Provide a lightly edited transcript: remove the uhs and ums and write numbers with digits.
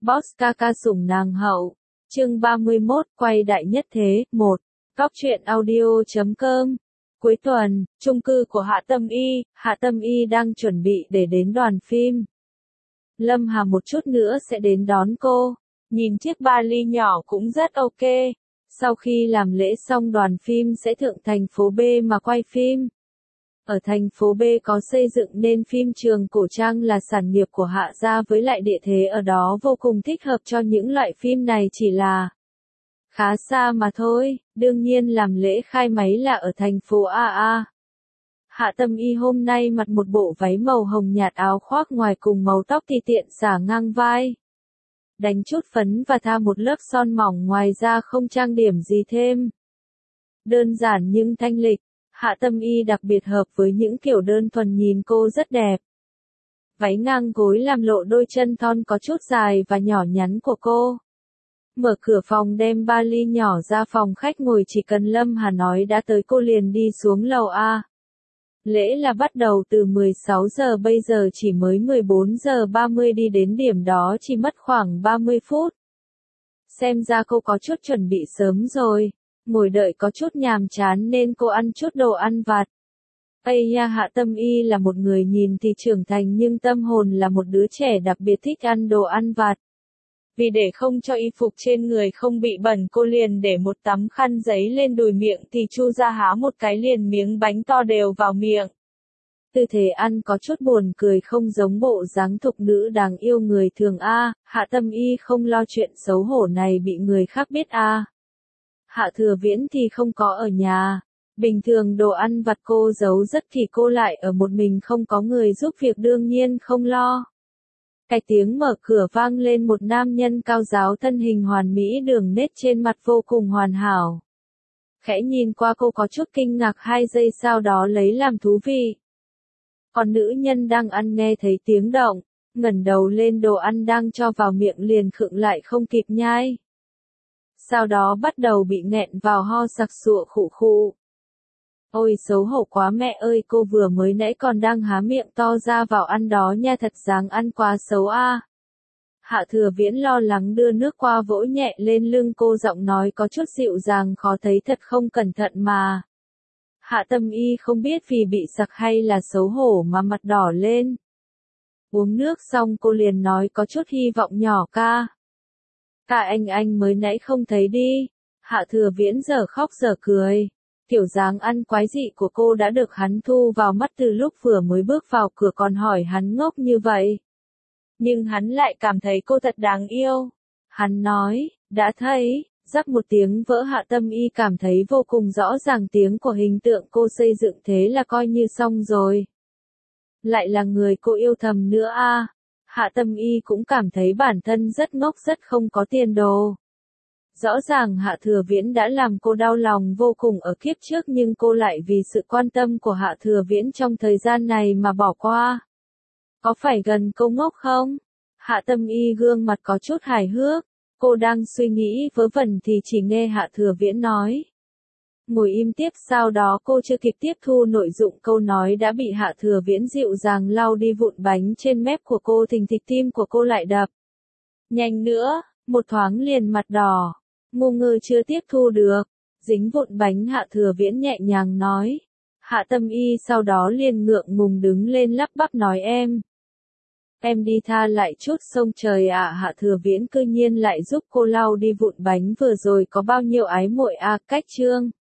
Boss ca ca sủng nàng hậu. Chương 31, quay đại nhất thế, 1. Góc truyện audio.com. Cuối tuần, chung cư của Hạ Tâm Y đang chuẩn bị để đến đoàn phim. Lâm Hà một chút nữa sẽ đến đón cô. Nhìn chiếc vali nhỏ cũng rất ok. Sau khi làm lễ xong đoàn phim sẽ thượng thành phố B mà quay phim. Ở thành phố B có xây dựng nên phim trường cổ trang là sản nghiệp của Hạ gia, với lại địa thế ở đó vô cùng thích hợp cho những loại phim này, chỉ là khá xa mà thôi. Đương nhiên làm lễ khai máy là ở thành phố AA. Hạ Tâm Y hôm nay mặc một bộ váy màu hồng nhạt, áo khoác ngoài cùng màu tóc thì tiện xả ngang vai. Đánh chút phấn và thoa một lớp son mỏng, ngoài ra không trang điểm gì thêm. Đơn giản nhưng thanh lịch. Hạ Tâm Y đặc biệt hợp với những kiểu đơn thuần, nhìn cô rất đẹp. Váy ngang gối làm lộ đôi chân thon có chút dài và nhỏ nhắn của cô. Mở cửa phòng đem vali nhỏ ra phòng khách ngồi, chỉ cần Lâm Hà nói đã tới cô liền đi xuống lầu A. Lễ là bắt đầu từ 16 giờ, bây giờ chỉ mới 14 giờ 30, đi đến điểm đó chỉ mất khoảng 30 phút. Xem ra cô có chút chuẩn bị sớm rồi. Ngồi đợi có chút nhàm chán nên cô ăn chút đồ ăn vặt. Ây nha, Hạ Tâm Y là một người nhìn thì trưởng thành nhưng tâm hồn là một đứa trẻ đặc biệt thích ăn đồ ăn vặt. Vì để không cho y phục trên người không bị bẩn, cô liền để một tấm khăn giấy lên đùi, miệng thì chu ra há một cái liền miếng bánh to đều vào miệng. Tư thế ăn có chút buồn cười, không giống bộ dáng thục nữ đáng yêu người thường a. Hạ Tâm Y không lo chuyện xấu hổ này bị người khác biết a. Hạ Thừa Viễn thì không có ở nhà. Bình thường đồ ăn vặt cô giấu rất thì cô lại ở một mình, không có người giúp việc đương nhiên không lo. Cái tiếng mở cửa vang lên, một nam nhân cao ráo, thân hình hoàn mỹ, đường nét trên mặt vô cùng hoàn hảo. Khẽ nhìn qua cô có chút kinh ngạc 2 giây, sau đó lấy làm thú vị. Còn nữ nhân đang ăn nghe thấy tiếng động, ngẩng đầu lên, đồ ăn đang cho vào miệng liền khựng lại không kịp nhai. Sau đó bắt đầu bị nghẹn vào, ho sặc sụa khụ khụ. Ôi xấu hổ quá mẹ ơi, cô vừa mới nãy còn đang há miệng to ra vào ăn đó nha, thật dáng ăn quá xấu a. Hạ Thừa Viễn lo lắng đưa nước qua vỗ nhẹ lên lưng cô, giọng nói có chút dịu dàng, khó thấy thật không cẩn thận mà. Hạ Tâm Y không biết vì bị sặc hay là xấu hổ mà mặt đỏ lên. Uống nước xong cô liền nói có chút hy vọng nhỏ, ca anh mới nãy không thấy đi. Hạ Thừa Viễn giờ khóc giờ cười. Kiểu dáng ăn quái dị của cô đã được hắn thu vào mắt từ lúc vừa mới bước vào cửa, còn hỏi hắn ngốc như vậy. Nhưng hắn lại cảm thấy cô thật đáng yêu. Hắn nói, đã thấy. Rắc một tiếng vỡ, Hạ Tâm Y cảm thấy vô cùng rõ ràng tiếng của hình tượng cô xây dựng, thế là coi như xong rồi. Lại là người cô yêu thầm nữa a. Hạ Tâm Y cũng cảm thấy bản thân rất ngốc, rất không có tiền đồ. Rõ ràng Hạ Thừa Viễn đã làm cô đau lòng vô cùng ở kiếp trước, nhưng cô lại vì sự quan tâm của Hạ Thừa Viễn trong thời gian này mà bỏ qua. Có phải gần cô ngốc không? Hạ Tâm Y gương mặt có chút hài hước. Cô đang suy nghĩ vớ vẩn thì chỉ nghe Hạ Thừa Viễn nói. Ngồi im tiếp, sau đó cô chưa kịp tiếp thu nội dụng câu nói đã bị Hạ Thừa Viễn dịu dàng lau đi vụn bánh trên mép của cô, thình thịch tim của cô lại đập. Nhanh nữa, một thoáng liền mặt đỏ. Ngu ngơ chưa tiếp thu được. Dính vụn bánh, Hạ Thừa Viễn nhẹ nhàng nói. Hạ Tâm Y sau đó liền ngượng ngùng đứng lên lắp bắp nói em đi tha lại chút sông trời ạ. Hạ Thừa Viễn cư nhiên lại giúp cô lau đi vụn bánh, vừa rồi có bao nhiêu ái muội a. Cách chương